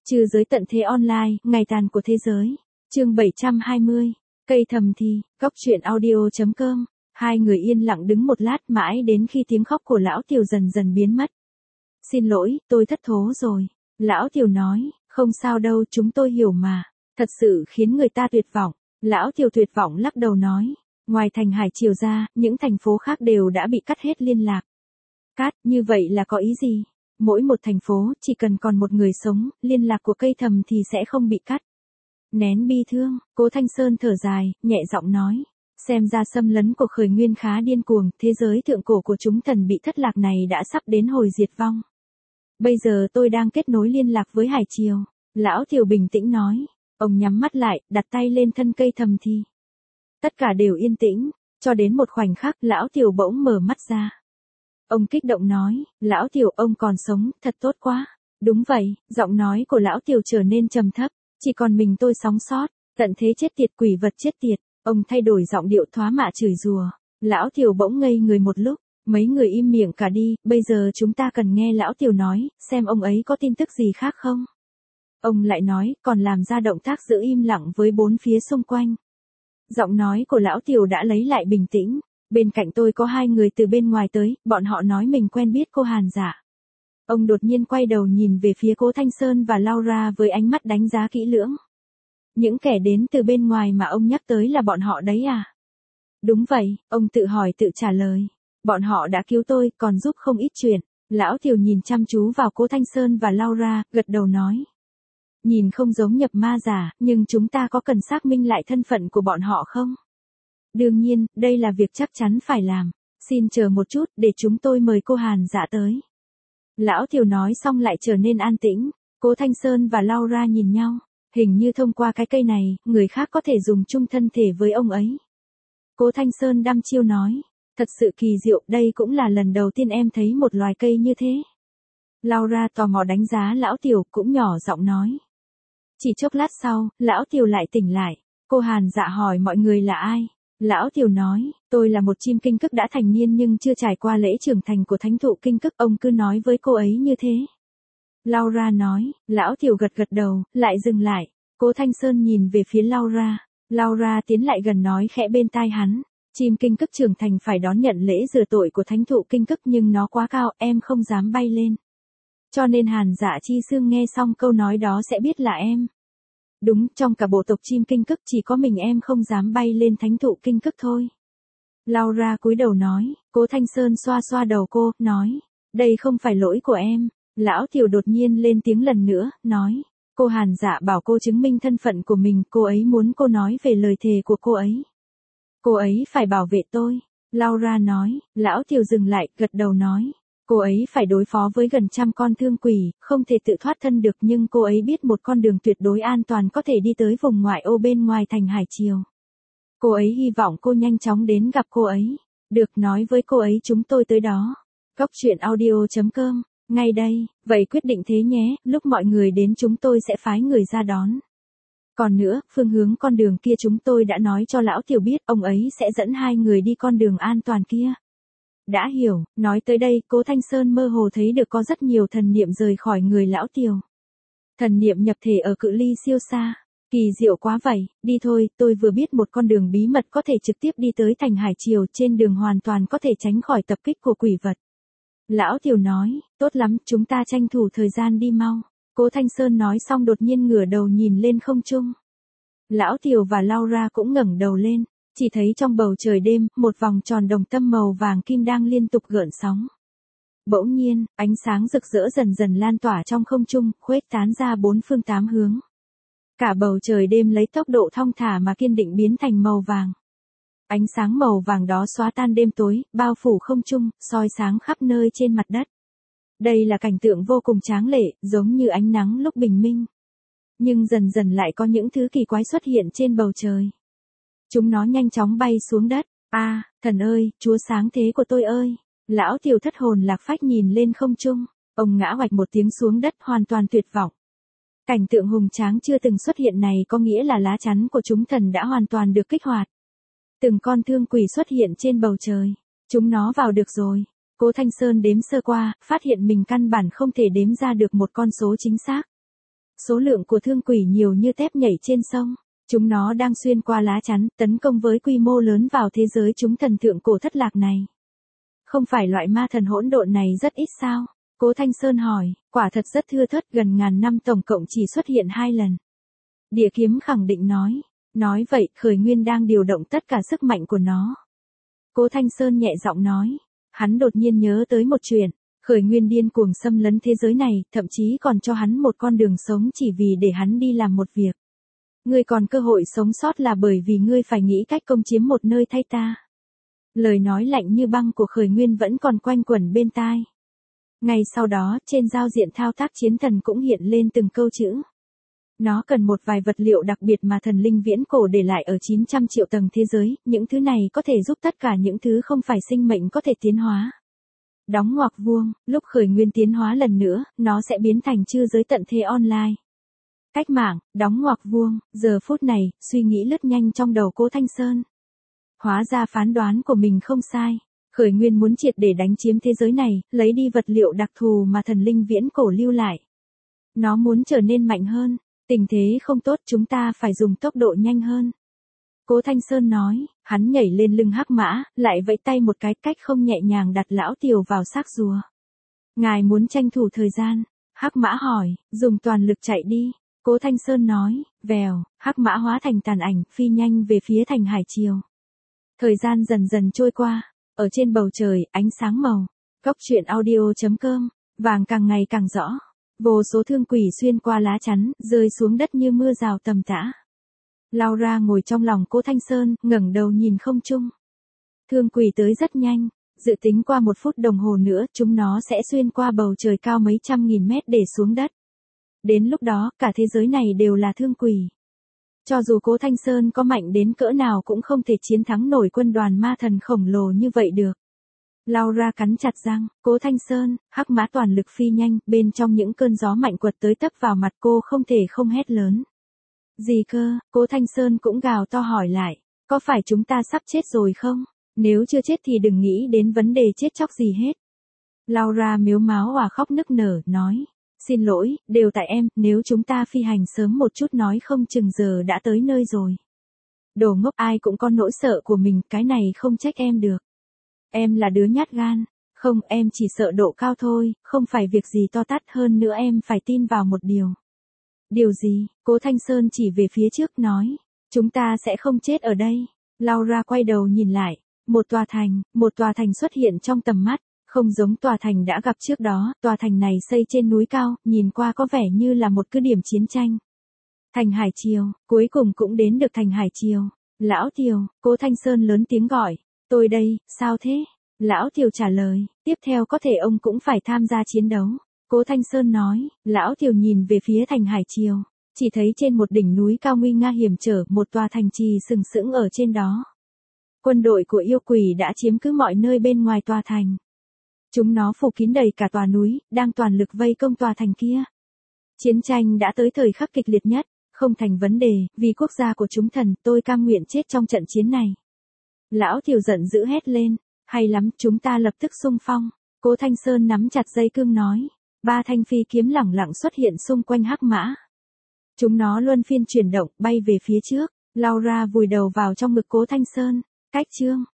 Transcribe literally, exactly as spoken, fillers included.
Trừ giới tận thế online, ngày tàn của thế giới. Chương bảy trăm hai mươi. Cây thầm thì, góc truyện audio chấm com. Hai người yên lặng đứng một lát mãi đến khi tiếng khóc của lão Tiểu dần dần biến mất. Xin lỗi, tôi thất thố rồi. Lão Tiểu nói, không sao đâu, chúng tôi hiểu mà. Thật sự khiến người ta tuyệt vọng. Lão Tiểu tuyệt vọng lắc đầu nói. Ngoài thành Hải Triều ra, những thành phố khác đều đã bị cắt hết liên lạc. Cắt, như vậy là có ý gì? Mỗi một thành phố, chỉ cần còn một người sống, liên lạc của cây thầm thì sẽ không bị cắt. Nén bi thương, Cố Thanh Sơn thở dài, nhẹ giọng nói. Xem ra xâm lấn của khởi nguyên khá điên cuồng, thế giới thượng cổ của chúng thần bị thất lạc này đã sắp đến hồi diệt vong. Bây giờ tôi đang kết nối liên lạc với Hải Triều. Lão Tiểu bình tĩnh nói. Ông nhắm mắt lại, đặt tay lên thân cây thầm thì. Tất cả đều yên tĩnh, cho đến một khoảnh khắc Lão Tiểu bỗng mở mắt ra. Ông kích động nói, Lão Tiểu ông còn sống, thật tốt quá. Đúng vậy, giọng nói của Lão Tiểu trở nên trầm thấp, chỉ còn mình tôi sống sót, tận thế chết tiệt quỷ vật chết tiệt. Ông thay đổi giọng điệu thoá mạ chửi rủa. Lão Tiểu bỗng ngây người một lúc, mấy người im miệng cả đi, bây giờ chúng ta cần nghe Lão Tiểu nói, xem ông ấy có tin tức gì khác không. Ông lại nói, còn làm ra động tác giữ im lặng với bốn phía xung quanh. Giọng nói của Lão Tiểu đã lấy lại bình tĩnh. Bên cạnh tôi có hai người từ bên ngoài tới, bọn họ nói mình quen biết cô Hàn Dạ. Ông đột nhiên quay đầu nhìn về phía Cố Thanh Sơn và Laura với ánh mắt đánh giá kỹ lưỡng. Những kẻ đến từ bên ngoài mà ông nhắc tới là bọn họ đấy à? Đúng vậy, ông tự hỏi tự trả lời. Bọn họ đã cứu tôi, còn giúp không ít chuyện. Lão Tiểu nhìn chăm chú vào Cố Thanh Sơn và Laura, gật đầu nói. Nhìn không giống nhập ma giả, nhưng chúng ta có cần xác minh lại thân phận của bọn họ không? Đương nhiên, đây là việc chắc chắn phải làm. Xin chờ một chút, để chúng tôi mời cô Hàn Dạ tới. Lão Tiểu nói xong lại trở nên an tĩnh. Cố Thanh Sơn và Laura nhìn nhau. Hình như thông qua cái cây này, người khác có thể dùng chung thân thể với ông ấy. Cố Thanh Sơn đăm chiêu nói. Thật sự kỳ diệu, đây cũng là lần đầu tiên em thấy một loài cây như thế. Laura tò mò đánh giá Lão Tiểu, cũng nhỏ giọng nói. Chỉ chốc lát sau, Lão Tiểu lại tỉnh lại. Cô Hàn Dạ hỏi mọi người là ai. Lão Tiểu nói, tôi là một chim kinh cức đã thành niên nhưng chưa trải qua lễ trưởng thành của thánh thụ kinh cức, ông cứ nói với cô ấy như thế. Laura nói, Lão Tiểu gật gật đầu, lại dừng lại. Cố Thanh Sơn nhìn về phía Laura. Laura tiến lại gần nói khẽ bên tai hắn. Chim kinh cức trưởng thành phải đón nhận lễ rửa tội của thánh thụ kinh cức nhưng nó quá cao, em không dám bay lên. Cho nên Hàn Dạ Chi Sương nghe xong câu nói đó sẽ biết là em. Đúng, trong cả bộ tộc chim kinh cức chỉ có mình em không dám bay lên thánh thụ kinh cức thôi. Laura cúi đầu nói, Cố Thanh Sơn xoa xoa đầu cô, nói, đây không phải lỗi của em. Lão Tiểu đột nhiên lên tiếng lần nữa, nói, cô Hàn Dạ bảo cô chứng minh thân phận của mình, cô ấy muốn cô nói về lời thề của cô ấy. Cô ấy phải bảo vệ tôi. Laura nói, Lão Tiểu dừng lại, gật đầu nói. Cô ấy phải đối phó với gần trăm con thương quỷ, không thể tự thoát thân được nhưng cô ấy biết một con đường tuyệt đối an toàn có thể đi tới vùng ngoại ô bên ngoài thành Hải Triều. Cô ấy hy vọng cô nhanh chóng đến gặp cô ấy. Được, nói với cô ấy chúng tôi tới đó. Góc truyện audio chấm com, ngay đây, vậy quyết định thế nhé, lúc mọi người đến chúng tôi sẽ phái người ra đón. Còn nữa, phương hướng con đường kia chúng tôi đã nói cho Lão Tiểu biết, ông ấy sẽ dẫn hai người đi con đường an toàn kia. Đã hiểu, nói tới đây, Cố Thanh Sơn mơ hồ thấy được có rất nhiều thần niệm rời khỏi người Lão Tiểu. Thần niệm nhập thể ở cự ly siêu xa. Kỳ diệu quá vậy, đi thôi, tôi vừa biết một con đường bí mật có thể trực tiếp đi tới thành Hải Triều, trên đường hoàn toàn có thể tránh khỏi tập kích của quỷ vật. Lão Tiểu nói, tốt lắm, chúng ta tranh thủ thời gian đi mau. Cố Thanh Sơn nói xong đột nhiên ngửa đầu nhìn lên không trung. Lão Tiểu và Laura cũng ngẩng đầu lên. Chỉ thấy trong bầu trời đêm, một vòng tròn đồng tâm màu vàng kim đang liên tục gợn sóng. Bỗng nhiên, ánh sáng rực rỡ dần dần lan tỏa trong không trung, khuếch tán ra bốn phương tám hướng. Cả bầu trời đêm lấy tốc độ thong thả mà kiên định biến thành màu vàng. Ánh sáng màu vàng đó xóa tan đêm tối, bao phủ không trung, soi sáng khắp nơi trên mặt đất. Đây là cảnh tượng vô cùng tráng lệ, giống như ánh nắng lúc bình minh. Nhưng dần dần lại có những thứ kỳ quái xuất hiện trên bầu trời. Chúng nó nhanh chóng bay xuống đất. A, à, thần ơi, chúa sáng thế của tôi ơi. Lão Tiểu thất hồn lạc phách nhìn lên không trung. Ông ngã oạch một tiếng xuống đất hoàn toàn tuyệt vọng. Cảnh tượng hùng tráng chưa từng xuất hiện này có nghĩa là lá chắn của chúng thần đã hoàn toàn được kích hoạt. Từng con thương quỷ xuất hiện trên bầu trời. Chúng nó vào được rồi. Cố Thanh Sơn đếm sơ qua, phát hiện mình căn bản không thể đếm ra được một con số chính xác. số lượng của thương quỷ nhiều như tép nhảy trên sông. Chúng nó đang xuyên qua lá chắn, tấn công với quy mô lớn vào thế giới chúng thần thượng cổ thất lạc này. Không phải loại ma thần hỗn độn này rất ít sao? Cố Thanh Sơn hỏi, quả thật rất thưa thớt, gần ngàn năm tổng cộng chỉ xuất hiện hai lần. Địa kiếm khẳng định nói, nói vậy khởi nguyên đang điều động tất cả sức mạnh của nó. Cố Thanh Sơn nhẹ giọng nói, hắn đột nhiên nhớ tới một chuyện, khởi nguyên điên cuồng xâm lấn thế giới này, thậm chí còn cho hắn một con đường sống chỉ vì để hắn đi làm một việc. Ngươi còn cơ hội sống sót là bởi vì ngươi phải nghĩ cách công chiếm một nơi thay ta. Lời nói lạnh như băng của khởi nguyên vẫn còn quanh quẩn bên tai. Ngay sau đó, trên giao diện thao tác chiến thần cũng hiện lên từng câu chữ. Nó cần một vài vật liệu đặc biệt mà thần linh viễn cổ để lại ở chín trăm triệu tầng thế giới, những thứ này có thể giúp tất cả những thứ không phải sinh mệnh có thể tiến hóa. Đóng ngoặc vuông, lúc khởi nguyên tiến hóa lần nữa, nó sẽ biến thành chư giới tận thế online. Cách mạng, đóng ngoặc vuông, giờ phút này, suy nghĩ lướt nhanh trong đầu Cố Thanh Sơn. Hóa ra phán đoán của mình không sai. Khởi nguyên muốn triệt để đánh chiếm thế giới này, lấy đi vật liệu đặc thù mà thần linh viễn cổ lưu lại. Nó muốn trở nên mạnh hơn. Tình thế không tốt, chúng ta phải dùng tốc độ nhanh hơn. Cố Thanh Sơn nói, hắn nhảy lên lưng hắc mã, lại vẫy tay một cái, cách không nhẹ nhàng đặt lão Tiều vào xác rùa. Ngài muốn tranh thủ thời gian. Hắc mã hỏi, dùng toàn lực chạy đi. Cố Thanh Sơn nói, vèo, hắc mã hóa thành tàn ảnh, phi nhanh về phía thành hải triều. Thời gian dần dần trôi qua, ở trên bầu trời, ánh sáng màu. Góc truyện audio chấm com, vàng càng ngày càng rõ. Vô số thương quỷ xuyên qua lá chắn, rơi xuống đất như mưa rào tầm tã. Laura ngồi trong lòng Cố Thanh Sơn, ngẩng đầu nhìn không trung. Thương quỷ tới rất nhanh, dự tính qua một phút đồng hồ nữa, chúng nó sẽ xuyên qua bầu trời cao mấy trăm nghìn mét để xuống đất. Đến lúc đó, cả thế giới này đều là thương quỷ. Cho dù Cố Thanh Sơn có mạnh đến cỡ nào cũng không thể chiến thắng nổi quân đoàn ma thần khổng lồ như vậy được. Laura cắn chặt răng, Cố Thanh Sơn, hắc mã toàn lực phi nhanh, bên trong những cơn gió mạnh quật tới tấp vào mặt cô không thể không hét lớn. Gì cơ, Cố Thanh Sơn cũng gào to hỏi lại, có phải chúng ta sắp chết rồi không? Nếu chưa chết thì đừng nghĩ đến vấn đề chết chóc gì hết. Laura mếu máo và khóc nức nở, nói, xin lỗi, đều tại em, nếu chúng ta phi hành sớm một chút nói không chừng giờ đã tới nơi rồi. Đồ ngốc, ai cũng có nỗi sợ của mình, cái này không trách em được. Em là đứa nhát gan. Không, em chỉ sợ độ cao thôi, không phải việc gì to tát, hơn nữa em phải tin vào một điều. Điều gì? Cố Thanh Sơn chỉ về phía trước nói. Chúng ta sẽ không chết ở đây. Laura quay đầu nhìn lại. Một tòa thành, một tòa thành xuất hiện trong tầm mắt. Không giống tòa thành đã gặp trước đó, tòa thành này xây trên núi cao, nhìn qua có vẻ như là một cứ điểm chiến tranh. Thành Hải Triều, cuối cùng cũng đến được thành Hải Triều. Lão Tiều, Cố Thanh Sơn lớn tiếng gọi. Tôi đây, sao thế? Lão Tiều trả lời, tiếp theo có thể ông cũng phải tham gia chiến đấu. Cố Thanh Sơn nói, Lão Tiều nhìn về phía thành Hải Triều, chỉ thấy trên một đỉnh núi cao nguy nga hiểm trở, một tòa thành trì sừng sững ở trên đó. Quân đội của yêu quỷ đã chiếm cứ mọi nơi bên ngoài tòa thành. Chúng nó phủ kín đầy cả tòa núi, đang toàn lực vây công tòa thành kia. Chiến tranh đã tới thời khắc kịch liệt nhất, không thành vấn đề, vì quốc gia của chúng thần, tôi cam nguyện chết trong trận chiến này. Lão Tiều giận dữ hét lên, hay lắm, chúng ta lập tức xung phong. Cố Thanh Sơn nắm chặt dây cương nói, ba thanh phi kiếm lẳng lặng xuất hiện xung quanh hắc mã. Chúng nó luân phiên chuyển động, bay về phía trước. Laura vùi đầu vào trong ngực Cố Thanh Sơn. Cách chương